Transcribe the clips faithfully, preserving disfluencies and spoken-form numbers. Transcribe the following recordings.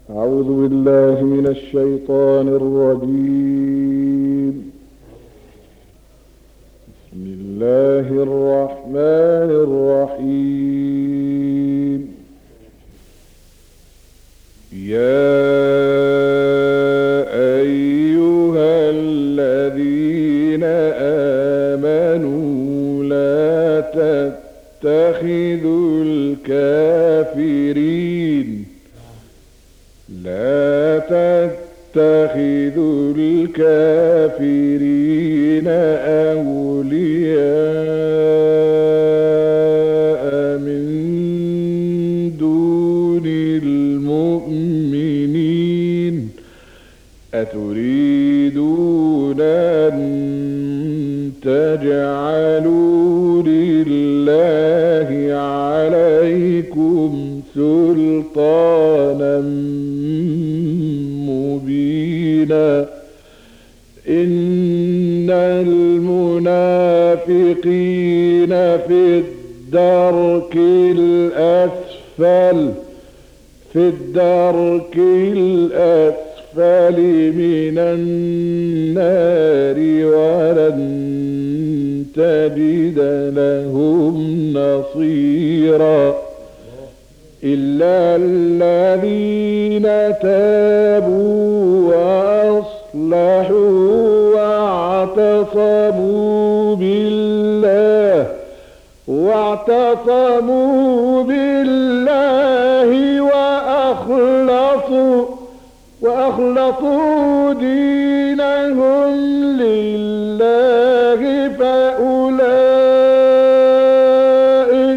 أعوذ بالله من الشيطان الرجيم. بسم الله الرحمن الرحيم. يا أيها الذين آمنوا لا تتخذوا الكافرين لا تتخذوا الكافرين أولياء من دون المؤمنين أتريدون أن تجعلوا لله عليكم سلطانا مبينا إن المنافقين في الدرك الأسفل في الدرك الأسفل من النار ولن تجد لهم نصيرا إلا الذين تابوا وأصلحوا واعتصموا بالله واعتصموا بالله وأخلصوا وأخلصوا دينهم لله فأولئك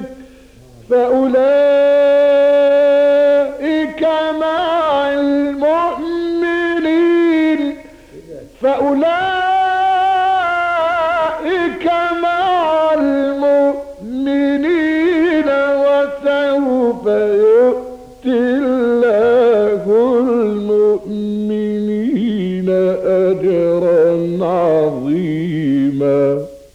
فأولئك مع المؤمنين فأولئك مع المؤمنين وسوف يؤتي الله المؤمنين أجرا عظيما.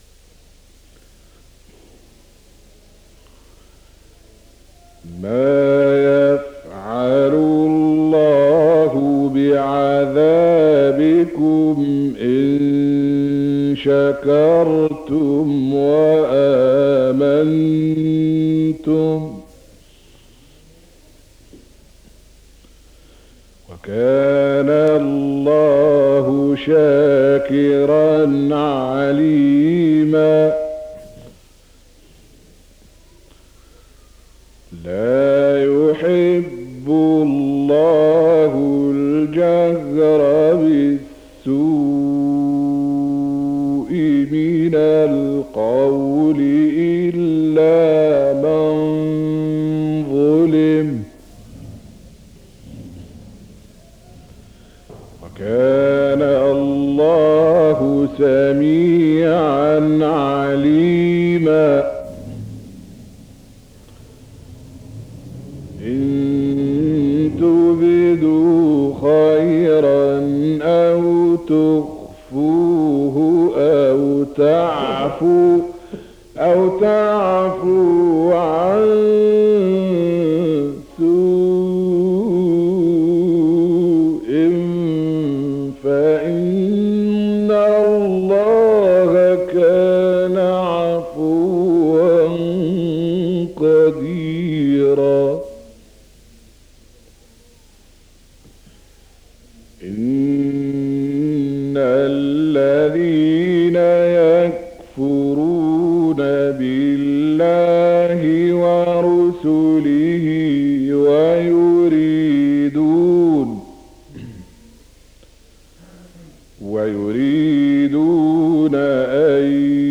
ما يفعل الله بعذابكم إن شكرتم وآمنتم وكان الله شاكرا عليما. لا يحب الله الجهر بالسوء من القول إلا من ظلم وكان الله سميعا عليما. إن تبدوا خيرا أو تخفوه أو تعفو أو تعفو عن سوء فإن الله كان عفوا قديرا. إن الذين يكفرون بالله ورسله ويريدون ويريدون أن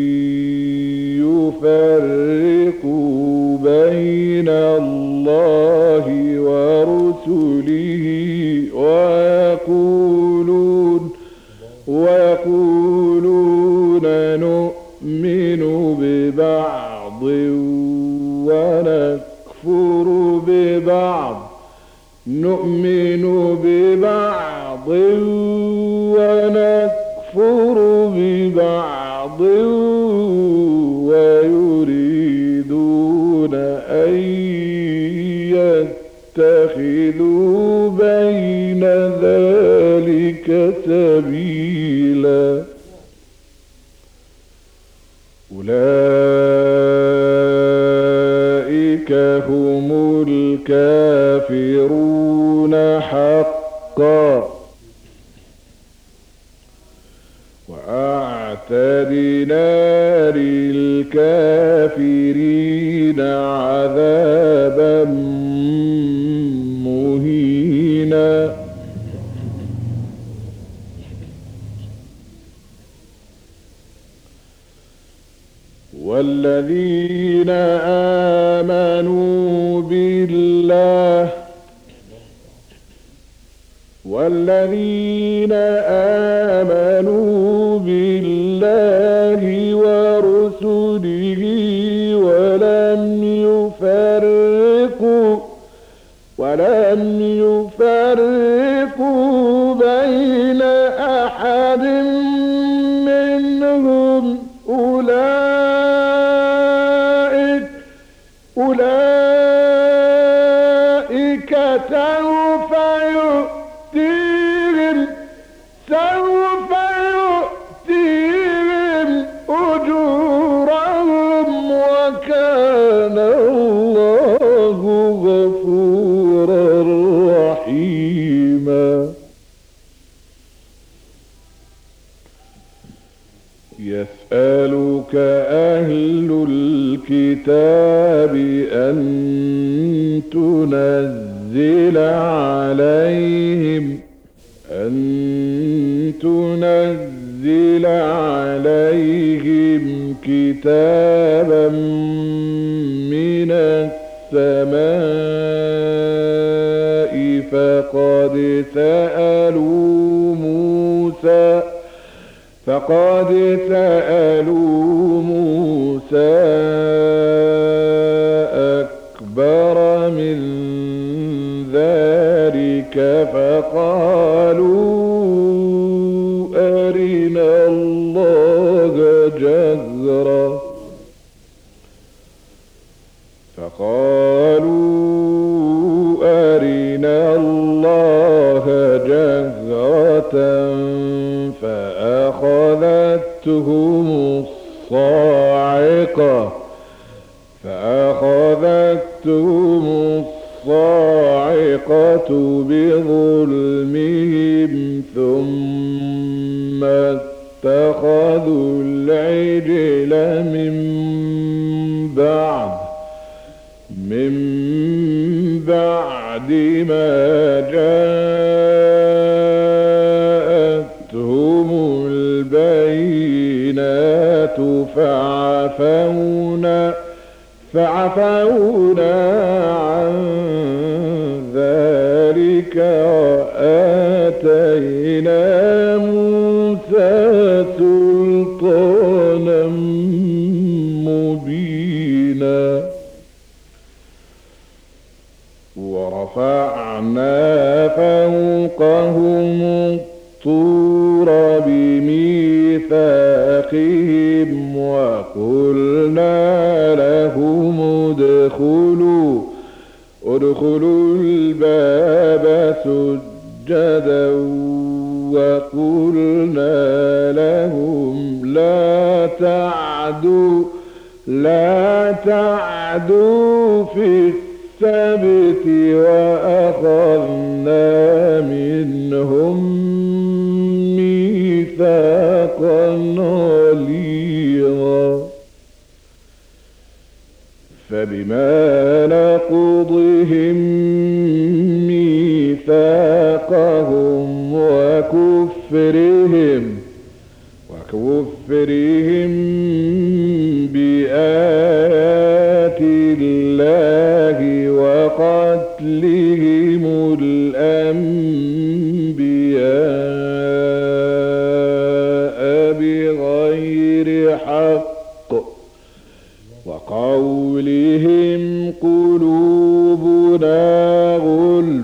يفرقوا بين الله ورسله ويقولون ويقولون نؤمن ببعض ونكفر ببعض نؤمن ببعض ونكفر ببعض ويريدون أن اتخذوا بين ذلك سبيلا أولئك هم الكافرون حقا وأعتدنا للكافرين عذابا مهينا والذين آمنوا بالله والذين آمنوا بالله ورسله ولم يفرقوا ولم يفرقوا بين أحد منهم أولئك أولئك سوف يؤتيهم سوف يؤتيهم أجورهم وكان الله غفورا رحيما يسألك أهل الكتاب أن تنزل عليهم أن تنزل عليهم كتابا من السماء فقد سألوا موسى فقد سألوا موسى أكبر من ذلك فقالوا أرنا الله جهرة فقالوا أرنا الله جهرة فأخذتهم الصاعقة فأخذتهم الصاعقة بظلمهم ثم اتخذوا العجل من بعد من بعد ما جاءتهم البينات فعفونا فعفونا عن ذلك وآتينا موسى سلطانا مبينا ورفعنا فوقهم الطور بميثاقهم وقلنا لهم ادخلوا ادخلوا الباب سجدا وقلنا لهم لا تعدوا لا تعدوا في السبت وأخذنا منهم ميثاقا غليظا فبما نقضهم ميثاقهم وكفرهم وكفرهم بآيات الله وقتلهم الأنبياء بغير حق وقولهم قلوبنا غلف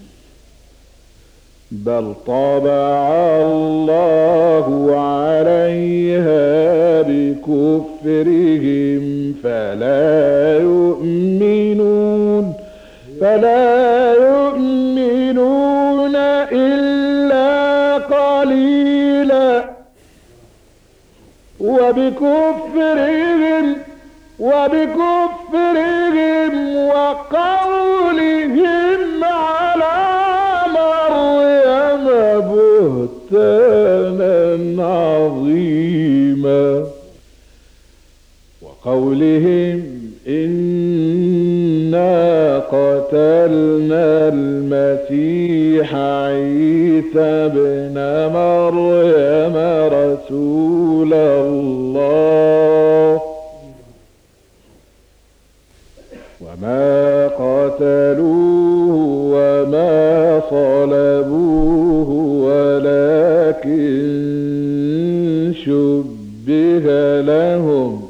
بل طبع الله عليها بكفرهم فلا يؤمنون فلا يؤمنون إلا قليلا وبكفرهم وبكفرهم وقولهم على مريم بهتانا عظيما وقولهم إنا قتلنا المسيح عيسى ابن مريم رسول الله وما قتلوه وما صلبوه ولكن شبه لهم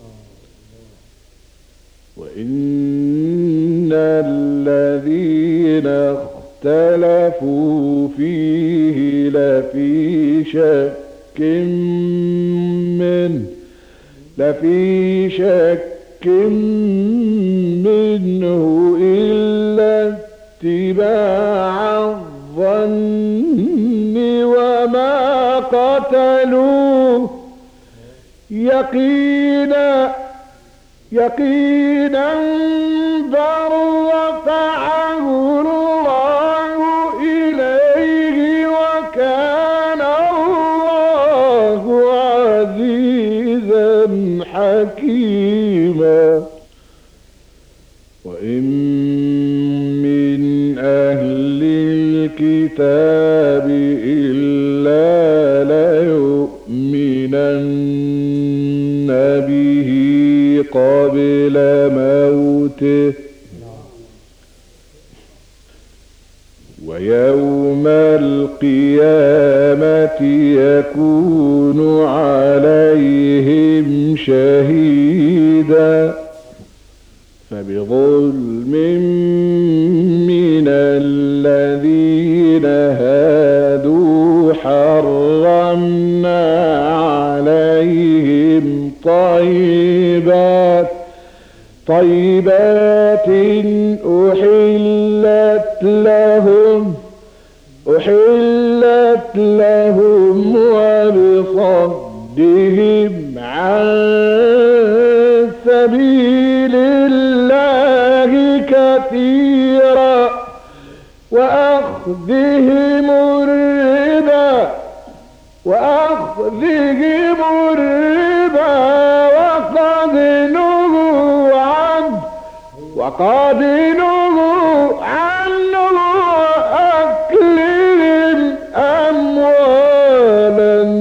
وإن الذين اختلفوا فيه لفي شك منه لفي شك منه إلا اتباع الظن وما قتلوه يقينا يقينا بل رفعه الله إليه وكان الله عزيزا حكيما وإن من أهل الكتاب إلا ليؤمنن به قبل موته ويوم القيامة يكون عليهم شهيدا فبظلم من الذين هادوا حرمنا عليهم طيبات طيبات أحلت لهم أحلت لهم وبصدهم عن سبيل الله كثيرا وأخذهم الربا وأخذهم الربا وقد نهوا عنه وقد نهوا عنه وأكلهم أموال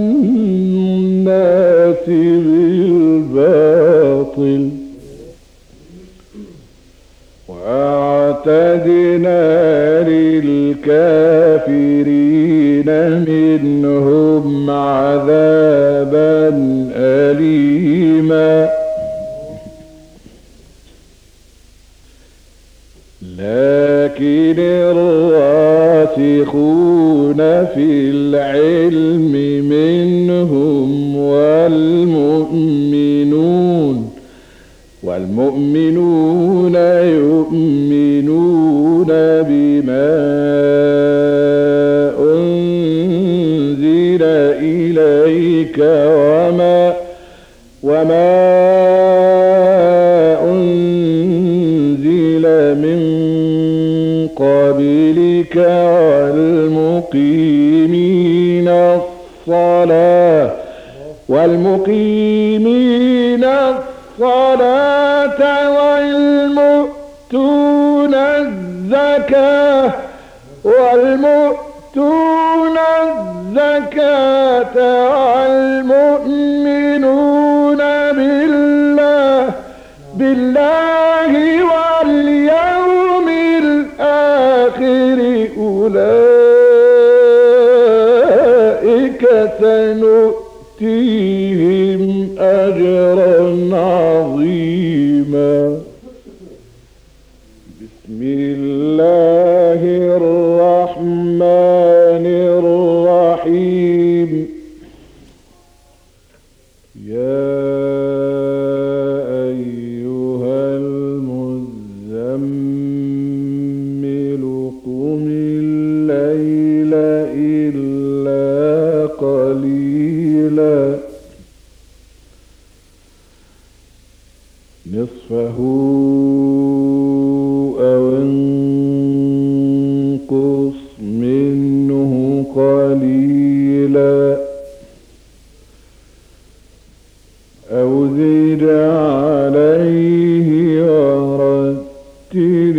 الناس بالباطل وأعتدنا للكافرين منهم عذابا أليما لكن الراسخون في العلم منهم والمؤمنون والمؤمنون يؤمنون بما أنزل إليك وما وما أنزل من قبلك والمقيمين الصلاة والمقيمين الصلاة والمؤتون الزكاة والمؤتون الزكاة والمؤمنون بالله بالله واليوم الآخر أولئك سنؤتيهم أجرا عظيما. بسم الله الرحمن الرحيم. يا أيها المزمل الليل إلا قليلا نصفه أو انقص منه قليلا أو زد عليه ورتل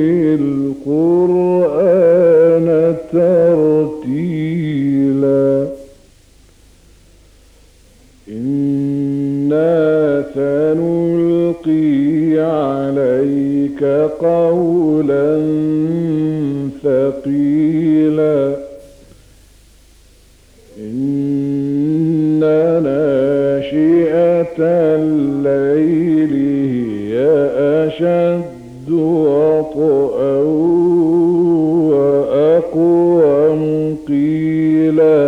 القرآن ترتيلا إنا سنلقي عليك قولا ثقيلا إن ناشئة الليل هي أشد وطئا وأقوم قيلا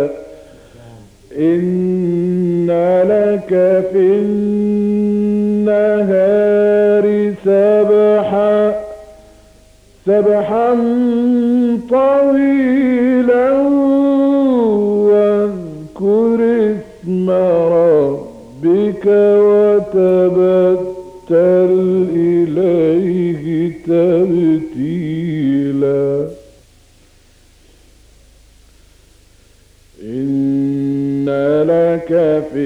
إن لك في النهار سبحا سبحا طويلا واذكر اسم ربك وتبتل إليه تبتيلا إن لك في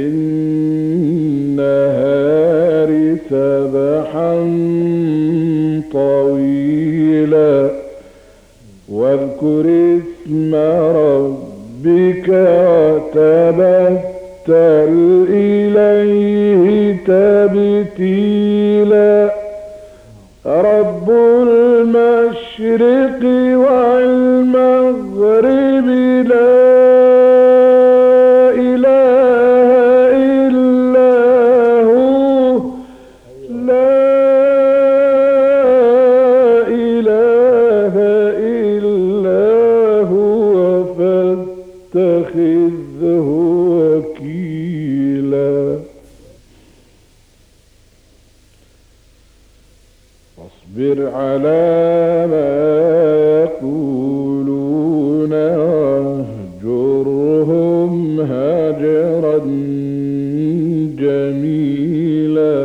النهار سبحا طويلا واذكر اسم ربك وتبتل إليه تبتيلا رب المشرق والمغرب لا اتخذه وكيلا واصبر على ما يقولون واهجرهم هجرا جميلا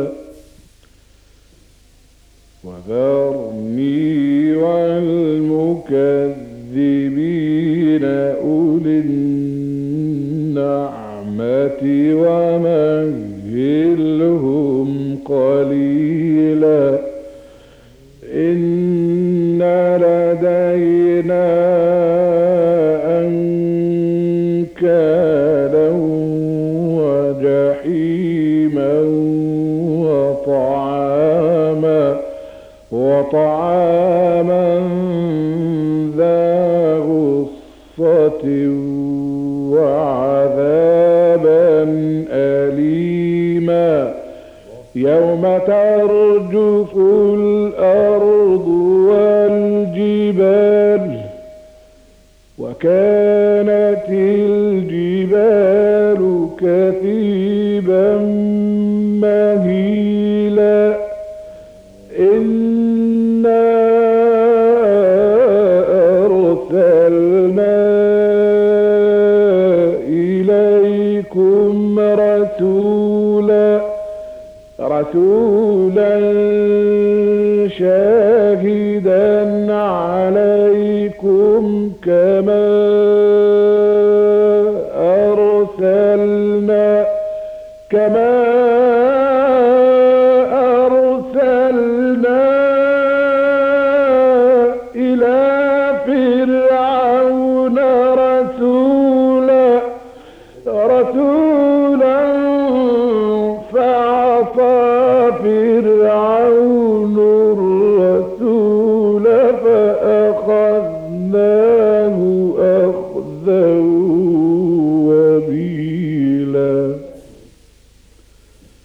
وذرني والمكذبين أولي النعمة ومهلهم قليلا إن لدينا أنكالا وجحيما وطعاما وطعاما ذا غصة وعذابا أليما يوم ترجف الأرض والجبال وكانت الجبال كثيبا مهيلا إنا أرسلنا إليكم رسولا رسولا شاهدا عليكم كما أرسلنا كما أرسلنا إلى فرعون رسولا رسولا فعصى فرعون الرسول فأخذناه أخذا وبيلا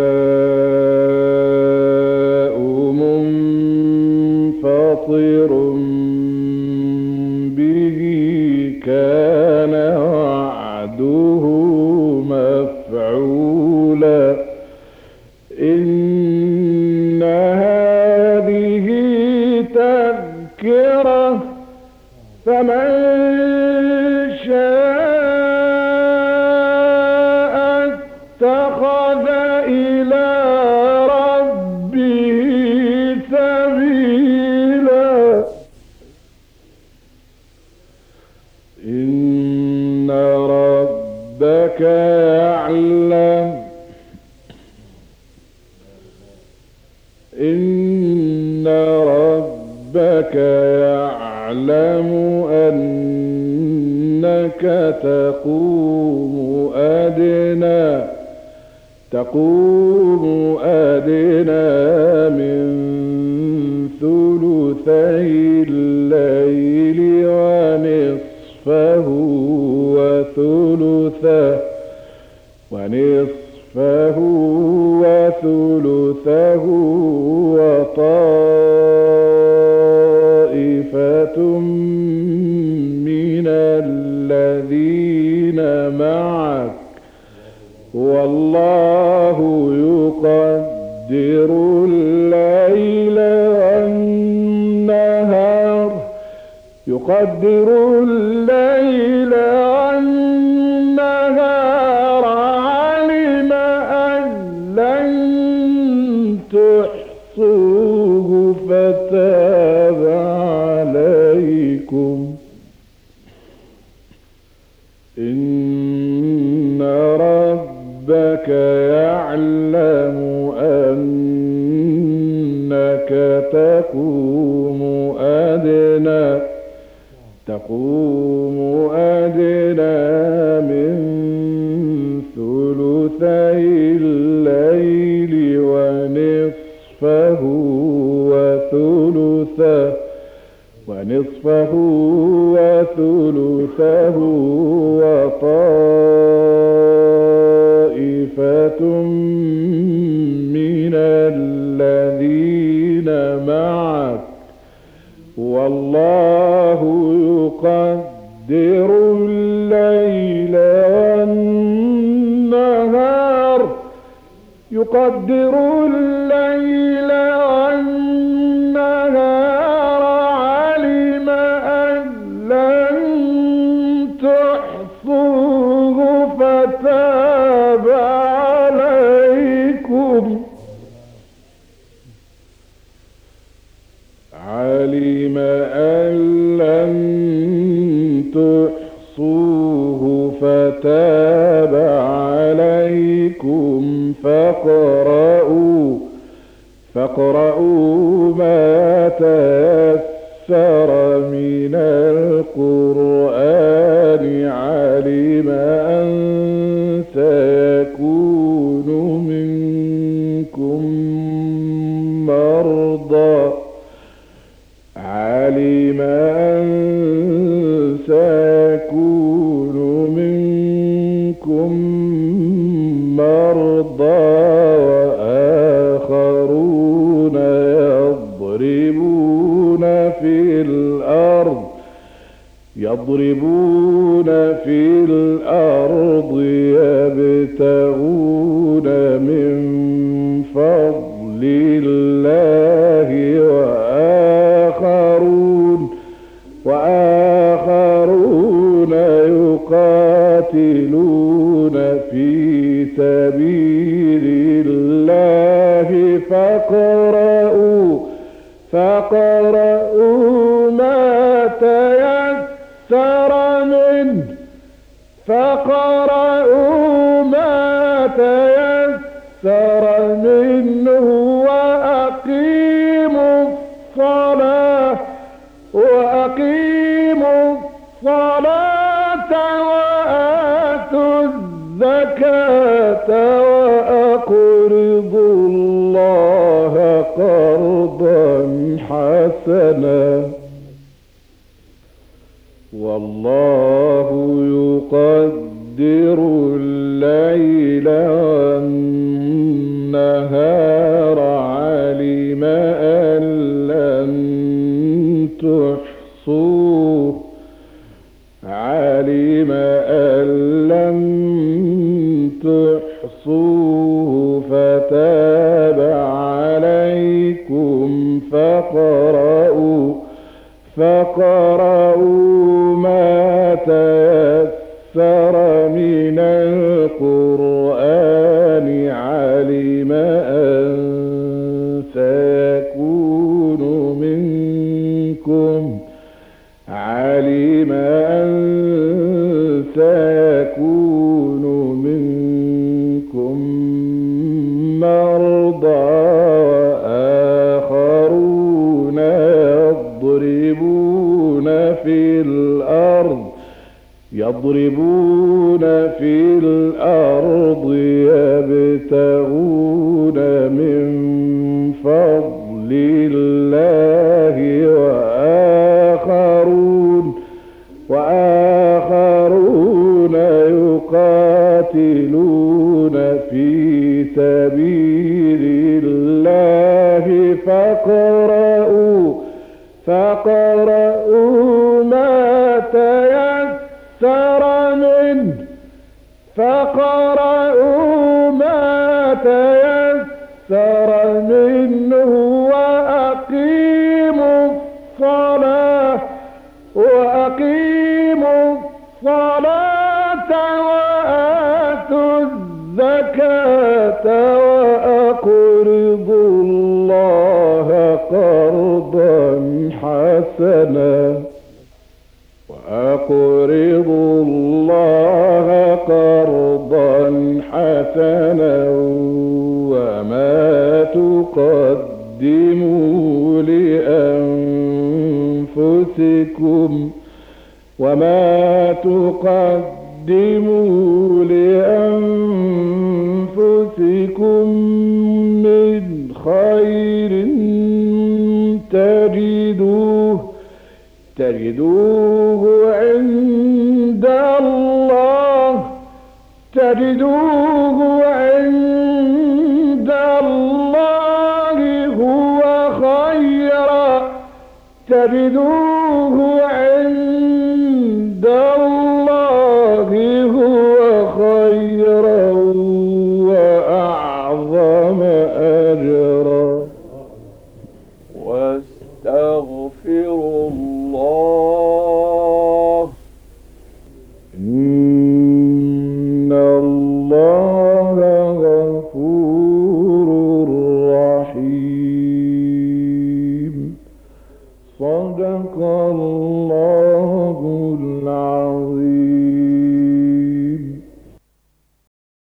السماء منفطر به كان وعده مفعولا إن هذه تذكرة فمن شاء اتخذ إلى ربه سبيلا إن ربك يعلم إن ربك يعلم أنك تقوم أدنى تقوم أدنى من ثلثي الليل ونصفه وثلثه ونصفه وثلثه وطائفة من الذين معك والله يقدر الليل والنهار يقدر الليل والنهار علم أن لن تحصوه فتاب عليكم إن ربك يعلم أنك تقوم أدنى تقوم أدنى من ثلثي الليل ونصفه وثلثه ونصفه وثلثه وطائفة من الذين معك والله يقدر الليل والنهار يقدر الليل والنهار علم أن لن تحصوه فتاب عليكم علم أن لن تحصوه فتاب عليكم فاقرؤوا فاقرؤوا ما تيسر من القرآن علم أن سيكون منكم مرضى علم أن سيكون منكم مرضى وآخرون يضربون في الأرض يضربون في الأرض يبتغون من فضل الله وآخرون وآخرون يقاتلون في سبيل الله فاقرؤوا فاقرؤوا ما تيسر منه فاقرؤوا ما تيسر منه وأقيموا الصلاة وأقيموا الصلاة وآتوا الزكاة وأقرضوا الله قرضا حسنا والله يقدر الليل والنهار والنهار علم أن لن تحصوه علم أن لن تحصوه فتاب عليكم فاقرؤوا فاقرؤوا ما تيسر من القرآن علم أن سيكون منكم علم أن سيكون منكم مرضى وآخرون يضربون في الأرض يضربون في الأرض يبتغون من فضل الله وآخرون وآخرون يقاتلون في سبيل الله فاقرؤوا فاقرؤوا ما تيسر منه فاقرؤوا ما تيسر منه وأقيموا الصلاة وأقيموا الصلاة وآتوا الزكاة وأقرضوا الله قرضا حسنا وأقرضوا الله قرضا حسنا وما تقدموا لأنفسكم وما تقدموا لأنفسكم من خير تجدوه تجدوه عند الله تجدوه عند الله هو خيرا تجدوه عند الله هو خيرا وأعظم أجرا واستغفروا الله إن الله غفور رحيم صدق الله